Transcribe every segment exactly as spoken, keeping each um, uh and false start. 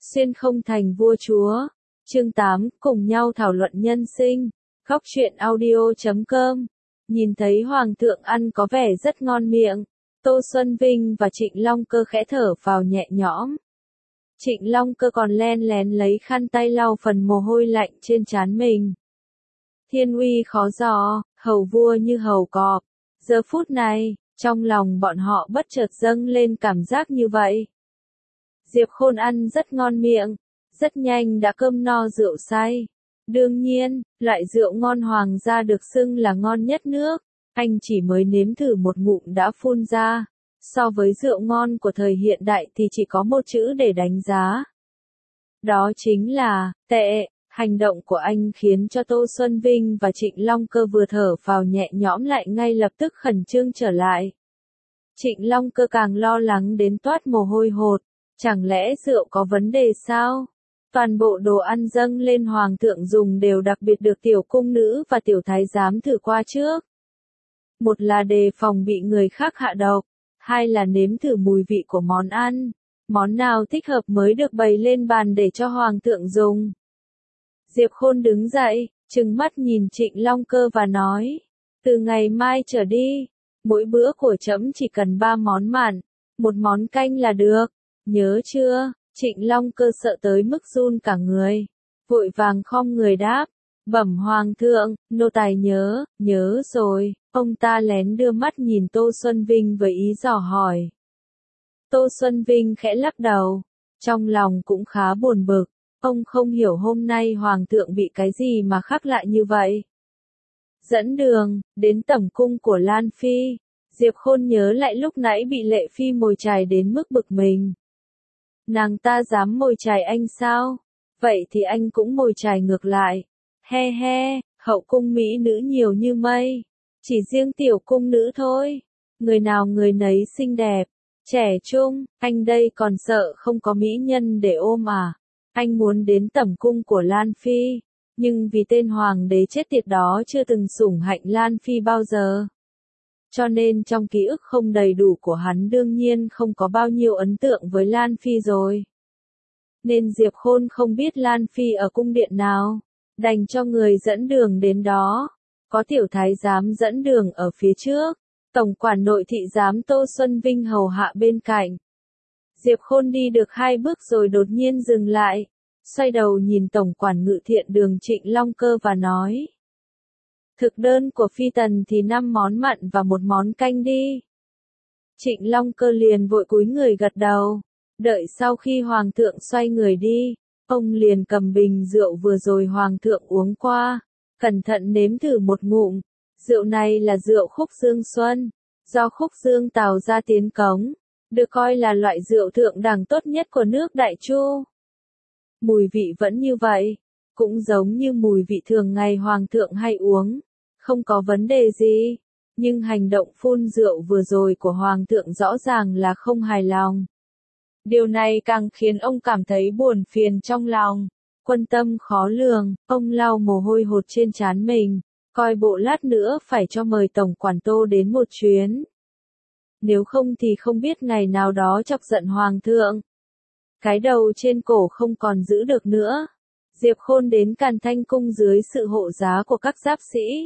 Xuyên không thành vua chúa. Chương tám, cùng nhau thảo luận nhân sinh. Góc truyện audio chấm com. Nhìn thấy hoàng thượng ăn có vẻ rất ngon miệng, Tô Xuân Vinh và Trịnh Long Cơ khẽ thở phào nhẹ nhõm. Trịnh Long Cơ còn len lén lấy khăn tay lau phần mồ hôi lạnh trên trán mình. Thiên uy khó dò, hầu vua như hầu cọp. Giờ phút này, trong lòng bọn họ bất chợt dâng lên cảm giác như vậy. Diệp Khôn ăn rất ngon miệng, rất nhanh đã cơm no rượu say. Đương nhiên, loại rượu ngon hoàng gia được xưng là ngon nhất nước, anh chỉ mới nếm thử một ngụm đã phun ra. So với rượu ngon của thời hiện đại thì chỉ có một chữ để đánh giá. Đó chính là, tệ. Hành động của anh khiến cho Tô Xuân Vinh và Trịnh Long Cơ vừa thở phào nhẹ nhõm lại ngay lập tức khẩn trương trở lại. Trịnh Long Cơ càng lo lắng đến toát mồ hôi hột. Chẳng lẽ rượu có vấn đề sao? Toàn bộ đồ ăn dâng lên hoàng thượng dùng đều đặc biệt được tiểu cung nữ và tiểu thái giám thử qua trước. Một là đề phòng bị người khác hạ độc, hai là nếm thử mùi vị của món ăn. Món nào thích hợp mới được bày lên bàn để cho hoàng thượng dùng. Diệp Khôn đứng dậy, trừng mắt nhìn Trịnh Long Cơ và nói, từ ngày mai trở đi, mỗi bữa của trẫm chỉ cần ba món mặn, một món canh là được. Nhớ chưa? Trịnh Long Cơ sợ tới mức run cả người, vội vàng khom người đáp, bẩm hoàng thượng, nô tài nhớ, nhớ rồi. Ông ta lén đưa mắt nhìn Tô Xuân Vinh với ý dò hỏi. Tô Xuân Vinh khẽ lắc đầu, trong lòng cũng khá buồn bực, ông không hiểu hôm nay hoàng thượng bị cái gì mà khác lạ như vậy. Dẫn đường, đến tẩm cung của Lan Phi, Diệp Khôn nhớ lại lúc nãy bị Lệ Phi mồi chài đến mức bực mình. Nàng ta dám mồi chài anh sao? Vậy thì anh cũng mồi chài ngược lại. He he, hậu cung mỹ nữ nhiều như mây. Chỉ riêng tiểu cung nữ thôi. Người nào người nấy xinh đẹp, trẻ trung, anh đây còn sợ không có mỹ nhân để ôm à? Anh muốn đến tẩm cung của Lan Phi, nhưng vì tên hoàng đế chết tiệt đó chưa từng sủng hạnh Lan Phi bao giờ. Cho nên trong ký ức không đầy đủ của hắn đương nhiên không có bao nhiêu ấn tượng với Lan Phi rồi. Nên Diệp Khôn không biết Lan Phi ở cung điện nào, đành cho người dẫn đường đến đó. Có tiểu thái giám dẫn đường ở phía trước, tổng quản nội thị giám Tô Xuân Vinh hầu hạ bên cạnh. Diệp Khôn đi được hai bước rồi đột nhiên dừng lại, xoay đầu nhìn tổng quản ngự thiện đường Trịnh Long Cơ và nói. Thực đơn của phi tần thì năm món mặn và một món canh đi. Trịnh Long Cơ liền vội cúi người gật đầu. Đợi sau khi hoàng thượng xoay người đi, ông liền cầm bình rượu vừa rồi hoàng thượng uống qua, cẩn thận nếm thử một ngụm. Rượu này là rượu Khúc Dương Xuân, do Khúc Dương Tào ra tiến cống, được coi là loại rượu thượng đẳng tốt nhất của nước Đại Chu. Mùi vị vẫn như vậy, cũng giống như mùi vị thường ngày hoàng thượng hay uống, không có vấn đề gì, nhưng hành động phun rượu vừa rồi của hoàng thượng rõ ràng là không hài lòng. Điều này càng khiến ông cảm thấy buồn phiền trong lòng, quân tâm khó lường, ông lau mồ hôi hột trên trán mình, coi bộ lát nữa phải cho mời tổng quản Tô đến một chuyến. Nếu không thì không biết ngày nào đó chọc giận hoàng thượng. Cái đầu trên cổ không còn giữ được nữa. Diệp Khôn đến Càn Thanh cung dưới sự hộ giá của các giáp sĩ,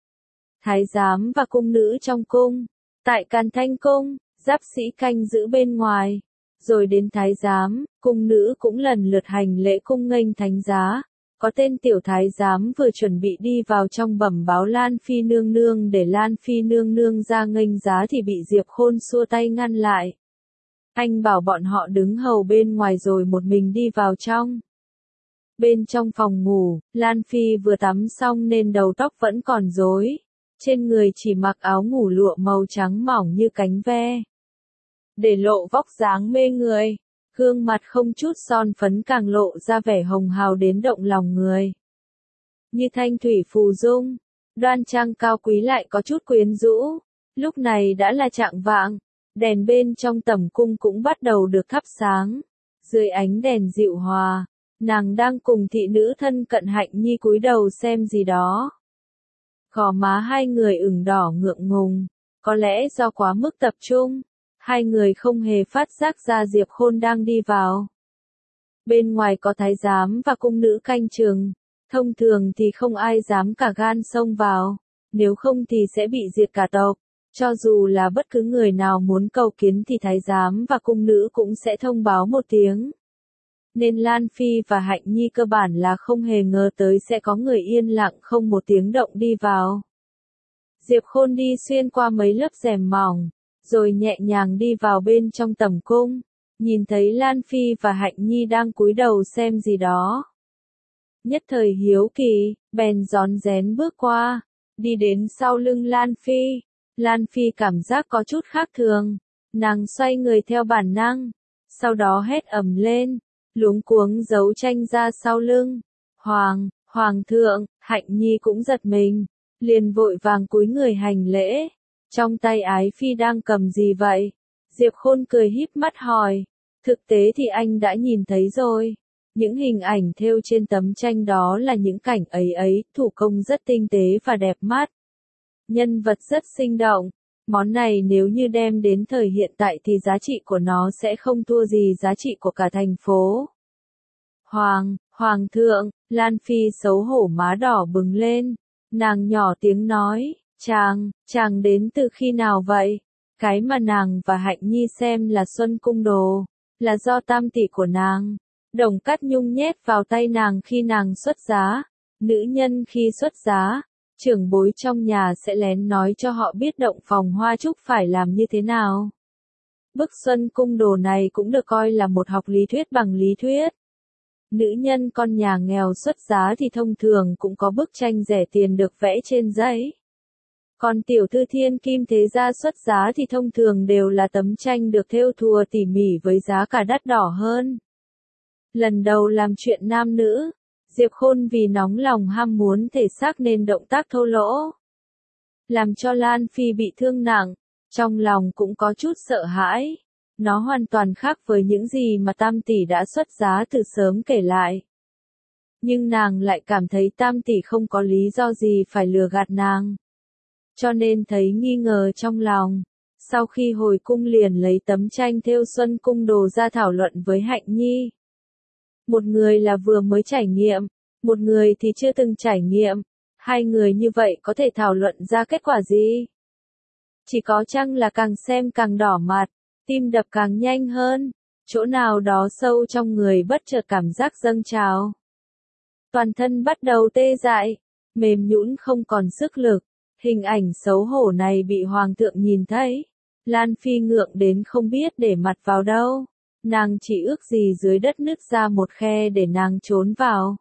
thái giám và cung nữ trong cung. Tại Càn Thanh cung, giáp sĩ canh giữ bên ngoài, rồi đến thái giám, cung nữ cũng lần lượt hành lễ cung nghênh thánh giá. Có tên tiểu thái giám vừa chuẩn bị đi vào trong bẩm báo Lan Phi nương nương để Lan Phi nương nương ra nghênh giá thì bị Diệp Khôn xua tay ngăn lại. Anh bảo bọn họ đứng hầu bên ngoài rồi một mình đi vào trong. Bên trong phòng ngủ, Lan Phi vừa tắm xong nên đầu tóc vẫn còn rối, trên người chỉ mặc áo ngủ lụa màu trắng mỏng như cánh ve, để lộ vóc dáng mê người. Gương mặt không chút son phấn càng lộ ra vẻ hồng hào đến động lòng người. Như thanh thủy phù dung, đoan trang cao quý lại có chút quyến rũ. Lúc này đã là chạng vạng, đèn bên trong tẩm cung cũng bắt đầu được thắp sáng. Dưới ánh đèn dịu hòa, nàng đang cùng thị nữ thân cận Hạnh Nhi cúi đầu xem gì đó. Gò má hai người ửng đỏ ngượng ngùng, có lẽ do quá mức tập trung. Hai người không hề phát giác ra Diệp Khôn đang đi vào. Bên ngoài có thái giám và cung nữ canh chừng, thông thường thì không ai dám cả gan xông vào, nếu không thì sẽ bị diệt cả tộc. Cho dù là bất cứ người nào muốn cầu kiến thì thái giám và cung nữ cũng sẽ thông báo một tiếng. Nên Lan Phi và Hạnh Nhi cơ bản là không hề ngờ tới sẽ có người yên lặng không một tiếng động đi vào. Diệp Khôn đi xuyên qua mấy lớp rèm mỏng, rồi nhẹ nhàng đi vào bên trong tầm cung, nhìn thấy Lan Phi và Hạnh Nhi đang cúi đầu xem gì đó. Nhất thời hiếu kỳ, bèn rón rén bước qua, đi đến sau lưng Lan Phi. Lan Phi cảm giác có chút khác thường, nàng xoay người theo bản năng, sau đó hét ầm lên, luống cuống giấu tranh ra sau lưng. Hoàng, Hoàng thượng, Hạnh Nhi cũng giật mình, liền vội vàng cúi người hành lễ. Trong tay Ái Phi đang cầm gì vậy? Diệp Khôn cười híp mắt hỏi. Thực tế thì anh đã nhìn thấy rồi. Những hình ảnh thêu trên tấm tranh đó là những cảnh ấy ấy, thủ công rất tinh tế và đẹp mắt. Nhân vật rất sinh động. Món này nếu như đem đến thời hiện tại thì giá trị của nó sẽ không thua gì giá trị của cả thành phố. Hoàng, Hoàng thượng, Lan Phi xấu hổ má đỏ bừng lên. Nàng nhỏ tiếng nói, chàng, chàng đến từ khi nào vậy? Cái mà nàng và Hạnh Nhi xem là Xuân Cung Đồ, là do tam tỷ của nàng, Đồng Cát Nhung nhét vào tay nàng khi nàng xuất giá. Nữ nhân khi xuất giá, trưởng bối trong nhà sẽ lén nói cho họ biết động phòng hoa trúc phải làm như thế nào. Bức Xuân Cung Đồ này cũng được coi là một học lý thuyết bằng lý thuyết. Nữ nhân con nhà nghèo xuất giá thì thông thường cũng có bức tranh rẻ tiền được vẽ trên giấy. Còn tiểu thư thiên kim thế gia xuất giá thì thông thường đều là tấm tranh được thêu thùa tỉ mỉ với giá cả đắt đỏ hơn. Lần đầu làm chuyện nam nữ, Diệp Khôn vì nóng lòng ham muốn thể xác nên động tác thô lỗ, làm cho Lan Phi bị thương nặng, trong lòng cũng có chút sợ hãi. Nó hoàn toàn khác với những gì mà tam tỷ đã xuất giá từ sớm kể lại. Nhưng nàng lại cảm thấy tam tỷ không có lý do gì phải lừa gạt nàng. Cho nên thấy nghi ngờ trong lòng. Sau khi hồi cung liền lấy tấm tranh thêu Xuân Cung Đồ ra thảo luận với Hạnh Nhi. Một người là vừa mới trải nghiệm, một người thì chưa từng trải nghiệm. Hai người như vậy có thể thảo luận ra kết quả gì? Chỉ có chăng là càng xem càng đỏ mặt, tim đập càng nhanh hơn, chỗ nào đó sâu trong người bất chợt cảm giác dâng trào. Toàn thân bắt đầu tê dại, mềm nhũn không còn sức lực. Hình ảnh xấu hổ này bị Hoàng thượng nhìn thấy. Lan Phi ngượng đến không biết để mặt vào đâu. Nàng chỉ ước gì dưới đất nứt ra một khe để nàng trốn vào.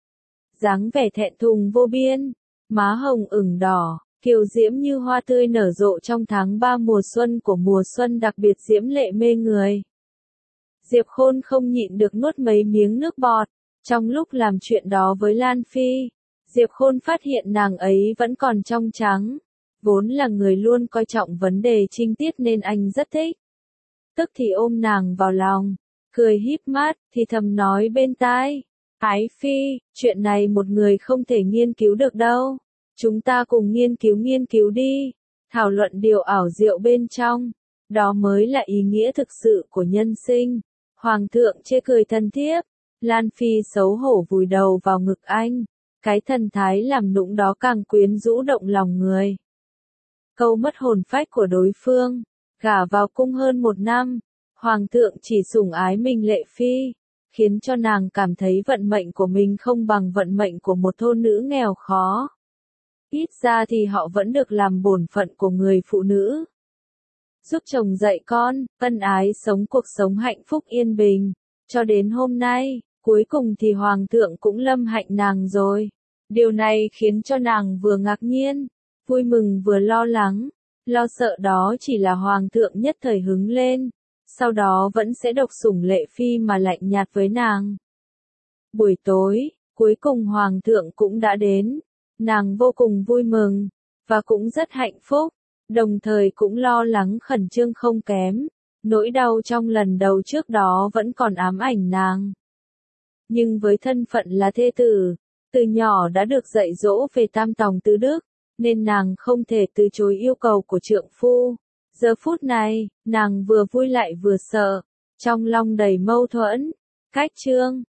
Dáng vẻ thẹn thùng vô biên, má hồng ửng đỏ, kiều diễm như hoa tươi nở rộ trong tháng ba mùa xuân của mùa xuân đặc biệt diễm lệ mê người. Diệp Khôn không nhịn được nuốt mấy miếng nước bọt. Trong lúc làm chuyện đó với Lan Phi, Diệp Khôn phát hiện nàng ấy vẫn còn trong trắng. Vốn là người luôn coi trọng vấn đề trinh tiết nên anh rất thích. Tức thì ôm nàng vào lòng, cười híp mắt, thì thầm nói bên tai. Ái Phi, chuyện này một người không thể nghiên cứu được đâu. Chúng ta cùng nghiên cứu nghiên cứu đi. Thảo luận điều ảo diệu bên trong. Đó mới là ý nghĩa thực sự của nhân sinh. Hoàng thượng chê cười thân thiết. Lan Phi xấu hổ vùi đầu vào ngực anh. Cái thần thái làm nũng đó càng quyến rũ động lòng người. Câu mất hồn phách của đối phương. Gả vào cung hơn một năm. Hoàng thượng chỉ sủng ái mình Lệ Phi. Khiến cho nàng cảm thấy vận mệnh của mình không bằng vận mệnh của một thôn nữ nghèo khó. Ít ra thì họ vẫn được làm bổn phận của người phụ nữ. Giúp chồng dạy con, ân ái sống cuộc sống hạnh phúc yên bình. Cho đến hôm nay, cuối cùng thì Hoàng thượng cũng lâm hạnh nàng rồi. Điều này khiến cho nàng vừa ngạc nhiên, vui mừng vừa lo lắng. Lo sợ đó chỉ là Hoàng thượng nhất thời hứng lên. Sau đó vẫn sẽ độc sủng Lệ Phi mà lạnh nhạt với nàng. Buổi tối, cuối cùng Hoàng thượng cũng đã đến. Nàng vô cùng vui mừng, và cũng rất hạnh phúc, đồng thời cũng lo lắng khẩn trương không kém. Nỗi đau trong lần đầu trước đó vẫn còn ám ảnh nàng. Nhưng với thân phận là thê tử, từ nhỏ đã được dạy dỗ về tam tòng tứ đức, nên nàng không thể từ chối yêu cầu của trượng phu. Giờ phút này, nàng vừa vui lại vừa sợ, trong lòng đầy mâu thuẫn. Cách chương